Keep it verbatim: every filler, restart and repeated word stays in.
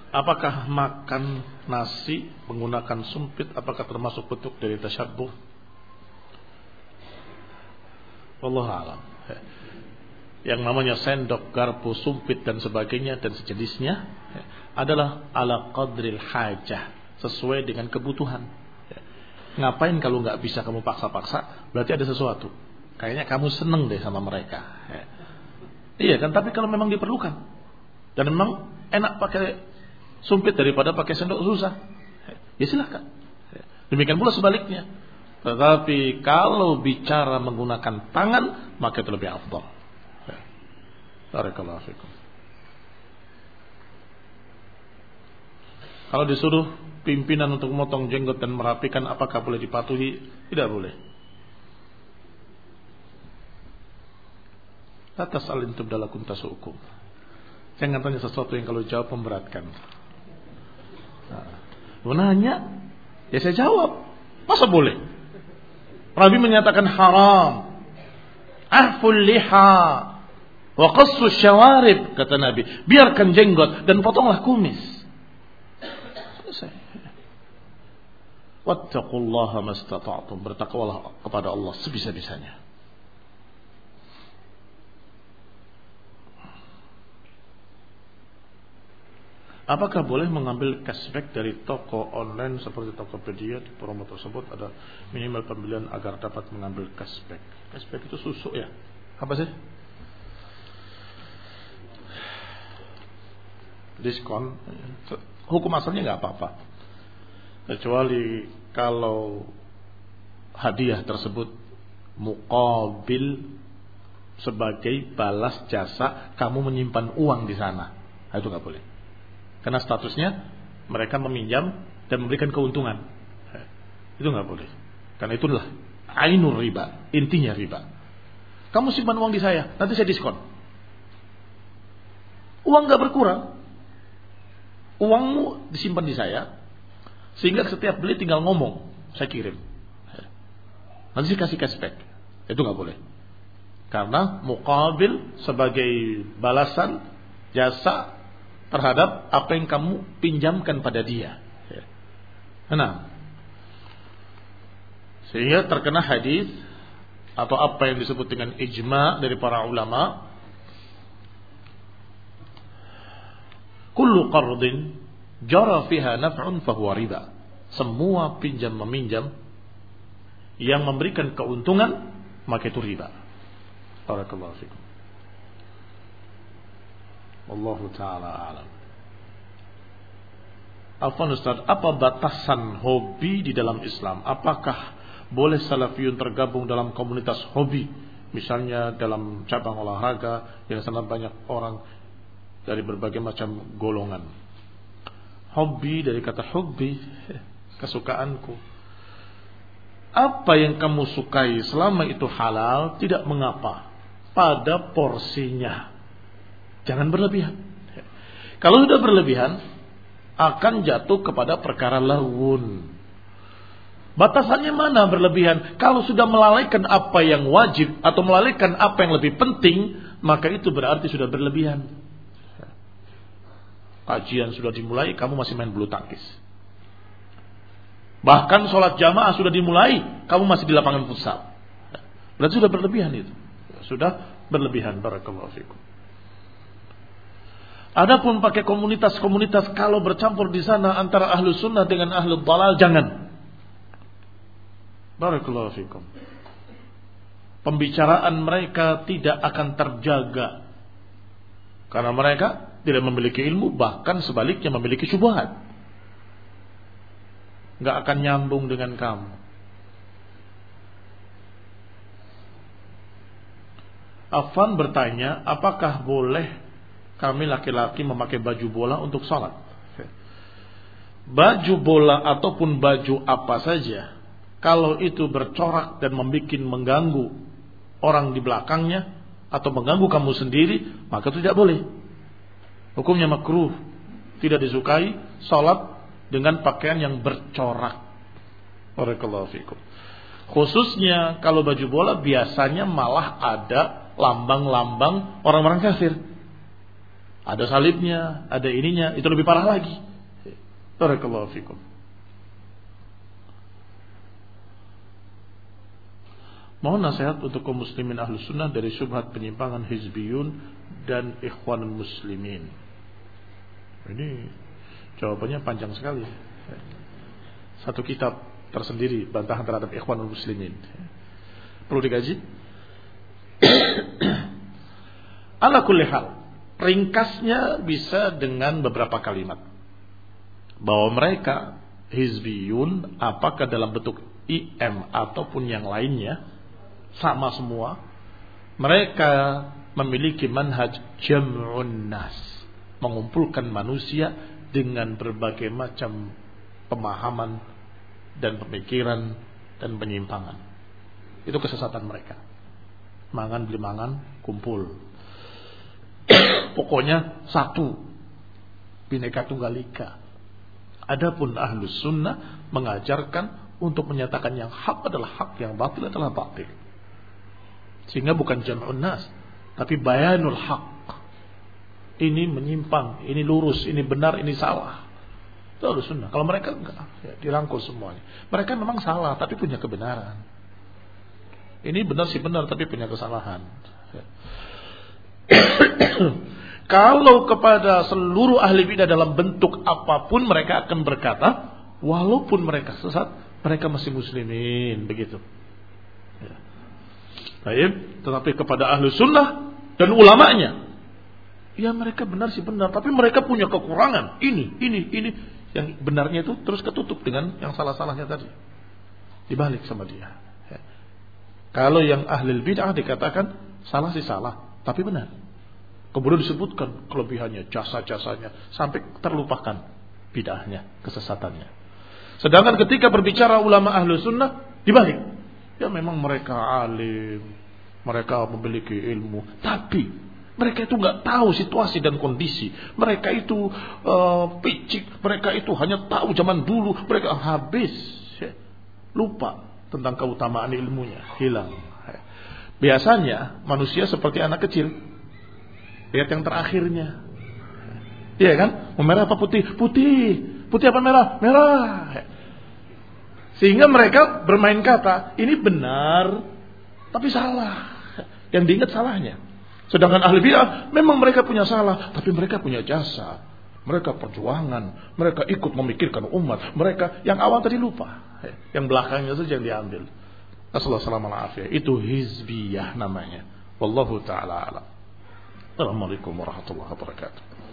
Apakah makan nasi menggunakan sumpit apakah termasuk bentuk dari tasyabbuh? Wallahu a'lam. Yang namanya sendok, garpu, sumpit dan sebagainya dan sejenisnya adalah ala qadril hajah, sesuai dengan kebutuhan. Ngapain kalau nggak bisa kamu paksa-paksa? Berarti ada sesuatu. Kayaknya kamu seneng deh sama mereka. Iya kan? Tapi kalau memang diperlukan dan memang enak pakai sumpit daripada pakai sendok susah, ya silakan. Demikian pula sebaliknya. Tetapi kalau bicara menggunakan tangan, maka itu lebih afdal. Barakallahu fikum. Kalau disuruh pimpinan untuk memotong jenggot dan merapikan, apakah boleh dipatuhi? Tidak boleh. La tas'al in tubda lakum tasu'ukum. Jangan tanya sesuatu yang kalau jawab memberatkan. Nah, nanya, ya saya jawab. Masa boleh? Nabi menyatakan haram. Ahful liha wa qassu syawarib, kata Nabi. Biarkan jenggot dan potonglah kumis. Selesai. Wattaqullaha mastata'tum. Bertakwalah kepada Allah sebisa-bisanya. Apakah boleh mengambil cashback dari toko online seperti Tokopedia? Di promo tersebut ada minimal pembelian agar dapat mengambil cashback. Cashback itu susu ya? Apa sih? Diskon. Hukum asalnya nggak apa-apa, kecuali kalau hadiah tersebut muqabil sebagai balas jasa kamu menyimpan uang di sana. Nah, itu nggak boleh. Karena statusnya mereka meminjam dan memberikan keuntungan. Itu nggak boleh. Karena itulah ainur riba, intinya riba. Kamu simpan uang di saya, nanti saya diskon. Uang nggak berkurang. Uangmu disimpan di saya, sehingga setiap beli tinggal ngomong, saya kirim. Nanti saya kasih cashback. Itu nggak boleh. Karena muqabil sebagai balasan jasa terhadap apa yang kamu pinjamkan pada dia. Nah, sehingga terkena hadis atau apa yang disebut dengan ijma dari para ulama, kullu qardin jara fiha naf'un fahuwa riba. Semua pinjam meminjam yang memberikan keuntungan maka itu riba. Barakallahu fikum. Wallahu ta'ala a'lam. Afwan Ustaz, apa batasan hobi di dalam Islam? Apakah boleh salafiyun tergabung dalam komunitas hobi? Misalnya dalam cabang olahraga yang sangat banyak orang dari berbagai macam golongan. Hobi dari kata hobi, kesukaanku. Apa yang kamu sukai selama itu halal tidak mengapa pada porsinya. Jangan berlebihan. Kalau sudah berlebihan akan jatuh kepada perkara lawun. Batasannya mana berlebihan? Kalau sudah melalaikan apa yang wajib atau melalaikan apa yang lebih penting, maka itu berarti sudah berlebihan. Kajian sudah dimulai, kamu masih main bulu tangkis. Bahkan sholat jamaah sudah dimulai, kamu masih di lapangan futsal. Berarti sudah berlebihan itu. Sudah berlebihan. Barakallahu fikum. Adapun pakai komunitas-komunitas, kalau bercampur di sana antara ahlu sunnah dengan ahlu dalal, jangan. Barakallahu fikum. Pembicaraan mereka tidak akan terjaga karena mereka tidak memiliki ilmu, bahkan sebaliknya memiliki syubhat. Gak akan nyambung dengan kamu. Afan bertanya, apakah boleh kami laki-laki memakai baju bola untuk sholat? Baju bola ataupun baju apa saja, kalau itu bercorak dan membuat mengganggu orang di belakangnya atau mengganggu kamu sendiri, maka itu tidak boleh. Hukumnya makruh, tidak disukai sholat dengan pakaian yang bercorak. Barakallahu fikum. Khususnya kalau baju bola biasanya malah ada lambang-lambang orang-orang kafir. Ada salibnya, ada ininya, itu lebih parah lagi. Barakallahu fikum. Mohon nasihat untuk kaum muslimin ahlus sunnah dari syubhat penyimpangan hizbiyun dan ikhwanul muslimin. Ini jawabannya panjang sekali. Satu kitab tersendiri bantahan terhadap ikhwanul muslimin. Perlu dikaji. Ala kulli hal, ringkasnya bisa dengan beberapa kalimat. Bahwa mereka hizbiyun, apakah dalam bentuk I M ataupun yang lainnya, sama semua. Mereka memiliki manhaj jam'un nas, mengumpulkan manusia dengan berbagai macam pemahaman dan pemikiran dan penyimpangan. Itu kesesatan mereka. Mangan beli mangan, kumpul. Pokoknya satu, Bhinneka Tunggal Ika. Adapun ahlus sunnah mengajarkan untuk menyatakan yang hak adalah hak, yang batil adalah batil. Sehingga bukan jam'un nas, tapi bayanul haq. Ini menyimpang, ini lurus, ini benar, ini salah. Itu ahlus sunnah. Kalau mereka enggak, ya, dirangkul semuanya. Mereka memang salah, tapi punya kebenaran. Ini benar sih benar, tapi punya kesalahan. Ya. Kalau kepada seluruh ahli bidah dalam bentuk apapun, mereka akan berkata, walaupun mereka sesat, mereka masih muslimin, begitu. Ya. Baik, tetapi kepada ahli sunnah dan ulamanya, ya mereka benar sih benar, tapi mereka punya kekurangan. Ini, ini, ini. Yang benarnya itu terus ketutup dengan yang salah-salahnya tadi. Dibalik sama dia. Ya. Kalau yang ahli bidah dikatakan salah sih salah, tapi benar. Kemudian disebutkan kelebihannya, jasa-jasanya, sampai terlupakan bid'ahnya, kesesatannya. Sedangkan ketika berbicara ulama ahlu sunnah, dibalik. Ya memang mereka alim, mereka memiliki ilmu, tapi mereka itu nggak tahu situasi dan kondisi. Mereka itu uh, picik, mereka itu hanya tahu zaman dulu, mereka habis, ya, lupa tentang keutamaan ilmunya, hilang. Biasanya manusia seperti anak kecil. Lihat yang terakhirnya. Iya kan? Merah apa putih? Putih. Putih apa merah? Merah. Sehingga mereka bermain kata, ini benar, tapi salah. Yang diingat salahnya. Sedangkan ahli bidah, memang mereka punya salah, tapi mereka punya jasa. Mereka perjuangan. Mereka ikut memikirkan umat. Mereka yang awal tadi lupa. Yang belakangnya saja yang diambil. Assalamualaikum. Itu hizbiyah namanya. Wallahu ta'ala alam. Assalamualaikum warahmatullahi wabarakatuh.